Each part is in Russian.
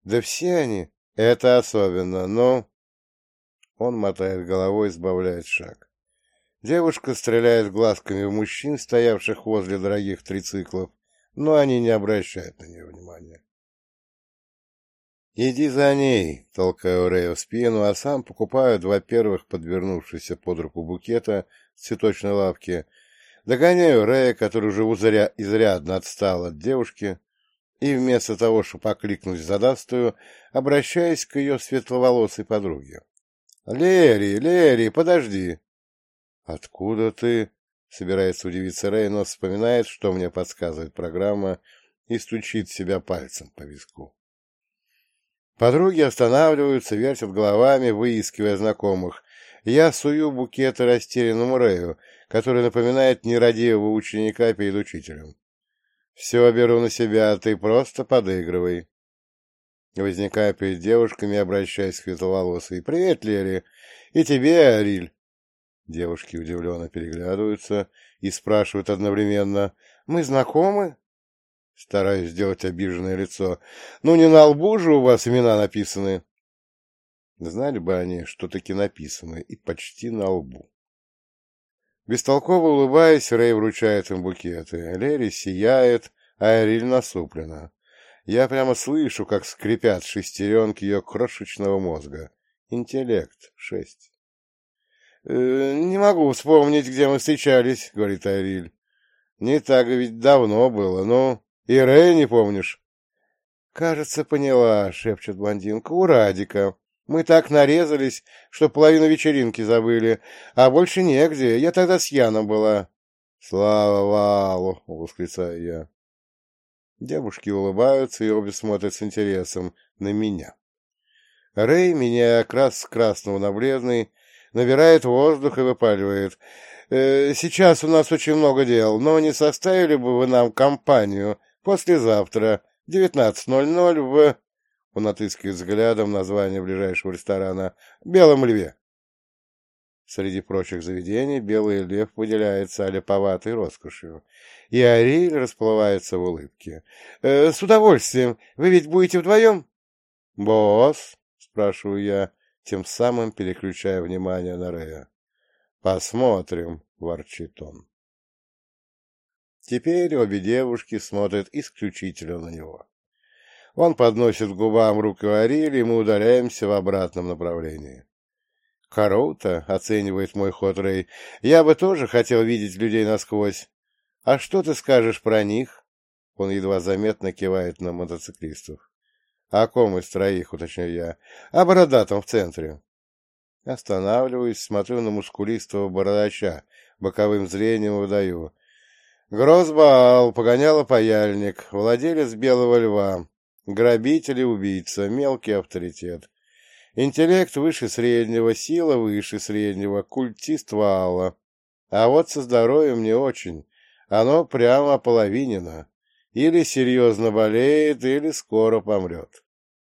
Да все они. Это особенно, но... Он мотает головой и сбавляет шаг. Девушка стреляет глазками в мужчин, стоявших возле дорогих трициклов, но они не обращают на нее внимания. «Иди за ней», — толкаю Рэя в спину, а сам покупаю два первых подвернувшихся под руку букета с цветочной лавки, догоняю Рэя, который уже изрядно отстал от девушки, и вместо того, чтобы окликнуть задастую, обращаюсь к ее светловолосой подруге. Лерри, подожди!» «Откуда ты?» — собирается удивиться Рэй, но вспоминает, что мне подсказывает программа, и стучит себя пальцем по виску. Подруги останавливаются, вертят головами, выискивая знакомых. Я сую букеты растерянному Рэю, который напоминает нерадивого ученика перед учителем. «Все беру на себя, а ты просто подыгрывай». Возникаю перед девушками, обращаясь к светловолосой. «Привет, Лерри! И тебе, Ариль!» Девушки удивленно переглядываются и спрашивают одновременно. «Мы знакомы?» Стараюсь сделать обиженное лицо. «Ну, не на лбу же у вас имена написаны?» Знали бы они, что таки написаны, и почти на лбу. Бестолково улыбаясь, Рэй вручает им букеты. Лерри сияет, а Ариль насуплена. Я прямо слышу, как скрипят шестеренки ее крошечного мозга. Интеллект 6. «Не могу вспомнить, где мы встречались», — говорит Ариль. «Не так ведь давно было, ну, и Рэй не помнишь?» «Кажется, поняла», — шепчет блондинка, — «у Радика. Мы так нарезались, что половину вечеринки забыли, а больше негде, я тогда с Яном была». «Слава Валу!» — восклицаю я. Девушки улыбаются и обе смотрят с интересом на меня. Рэй, меняя окрас с красного на бледный, набирает воздух и выпаливает. «Сейчас у нас очень много дел, но не составили бы вы нам компанию послезавтра, 19:00 в...» Он отыскивает взглядом название ближайшего ресторана «Белом льве». Среди прочих заведений «Белый лев» выделяется аляповатой роскошью, и Ариль расплывается в улыбке. «С удовольствием. Вы ведь будете вдвоем?» «Босс?» — спрашиваю я, тем самым переключая внимание на Рэя. «Посмотрим», — ворчит он. Теперь обе девушки смотрят исключительно на него. Он подносит к губам руку Ариль, и мы удаляемся в обратном направлении. «Круто», — оценивает мой ход Рэй. «Я бы тоже хотел видеть людей насквозь. А что ты скажешь про них?» Он едва заметно кивает на мотоциклистов. «О ком из троих?» — уточняю я. «О бородатом в центре». Останавливаюсь, смотрю на мускулистого бородача, боковым зрением выдаю. Грозбаал, погоняла паяльник, владелец Белого Льва, грабитель и убийца, мелкий авторитет. Интеллект выше среднего, сила выше среднего, культист Ваала. А вот со здоровьем не очень. Оно прямо ополовинено. Или серьезно болеет, или скоро помрет.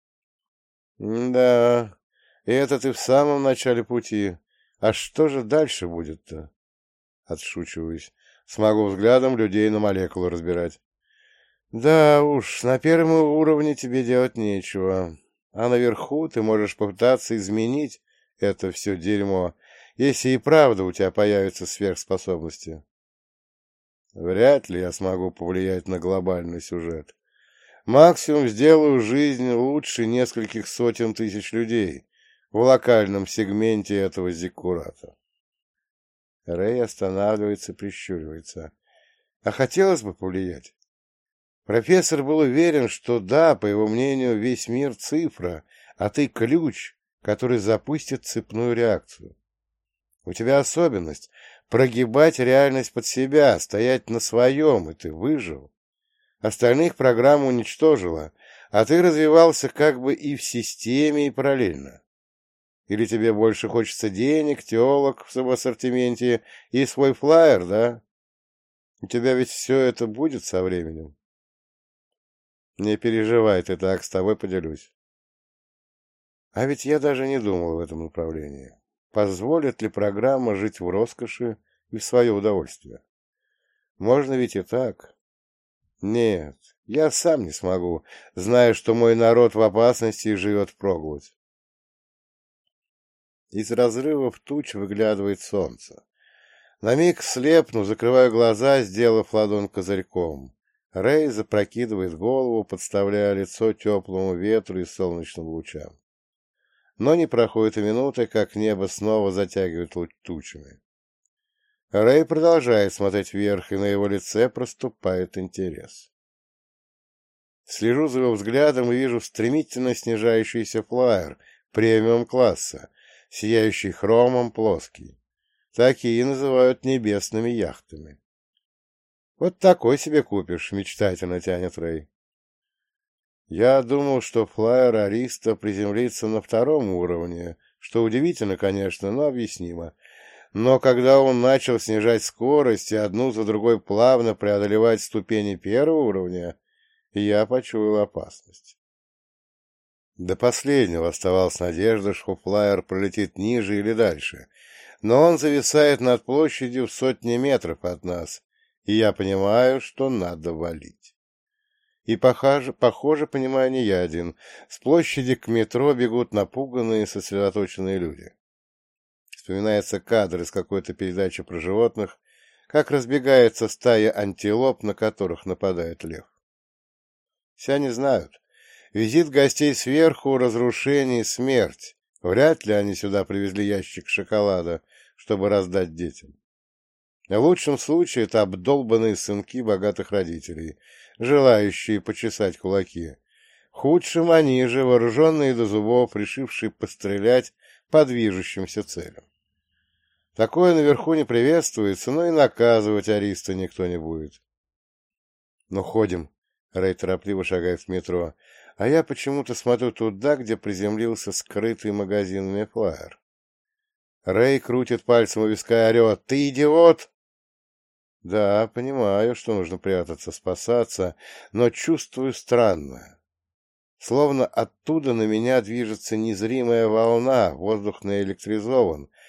Да, это ты в самом начале пути. А что же дальше будет-то? Отшучиваюсь. Смогу взглядом людей на молекулы разбирать. Да уж, на первом уровне тебе делать нечего. А наверху ты можешь попытаться изменить это все дерьмо, если и правда у тебя появятся сверхспособности. Вряд ли я смогу повлиять на глобальный сюжет. Максимум сделаю жизнь лучше нескольких сотен тысяч людей в локальном сегменте этого зиккурата. Рэй останавливается, прищуривается. А хотелось бы повлиять? Профессор был уверен, что да, по его мнению, весь мир цифра, а ты ключ, который запустит цепную реакцию. У тебя особенность — прогибать реальность под себя, стоять на своем, и ты выжил. Остальных программа уничтожила, а ты развивался как бы и в системе, и параллельно. Или тебе больше хочется денег, телок в ассортименте и свой флаер, да? У тебя ведь все это будет со временем. Не переживай, ты так, с тобой поделюсь. А ведь я даже не думал в этом направлении. Позволит ли программа жить в роскоши и в свое удовольствие? Можно ведь и так. Нет, Я сам не смогу, зная, что мой народ в опасности и живет впроголодь. Из разрывов туч выглядывает солнце. На миг слепну, закрываю глаза, сделав ладонь козырьком. Рэй запрокидывает голову, подставляя лицо теплому ветру и солнечным лучам. Но не проходит и минуты, как небо снова затягивает тучами. Рэй продолжает смотреть вверх, и на его лице проступает интерес. Слежу за его взглядом и вижу стремительно снижающийся флайер премиум-класса, сияющий хромом, плоский. Такие называют небесными яхтами. «Вот такой себе купишь», — мечтательно тянет Рэй. Я думал, что флайер Ариста приземлится на втором уровне, что удивительно, конечно, но объяснимо. Но когда он начал снижать скорость и одну за другой плавно преодолевать ступени первого уровня, я почуял опасность. До последнего оставалась надежда, что флайер пролетит ниже или дальше, но он зависает над площадью в сотни метров от нас, и я понимаю, что надо валить. И, похоже, понимаю не я один. С площади к метро бегут напуганные, сосредоточенные люди. Вспоминается кадр из какой-то передачи про животных, как разбегается стая антилоп, на которых нападает лев. Все они знают. Визит гостей сверху, разрушение и смерть. Вряд ли они сюда привезли ящик шоколада, чтобы раздать детям. В лучшем случае это обдолбанные сынки богатых родителей, желающие почесать кулаки. В худшем они же, вооруженные до зубов, решившие пострелять по движущимся целям. Такое наверху не приветствуется, но и наказывать Ариста никто не будет. «Ну, ходим», — Рэй торопливо шагает в метро, а я почему-то смотрю туда, где приземлился скрытый магазинами флайер. Рэй крутит пальцем у виска и орет: «Ты идиот!» Да, понимаю, что нужно прятаться, спасаться, но чувствую странное. Словно оттуда на меня движется незримая волна, воздух наэлектризован,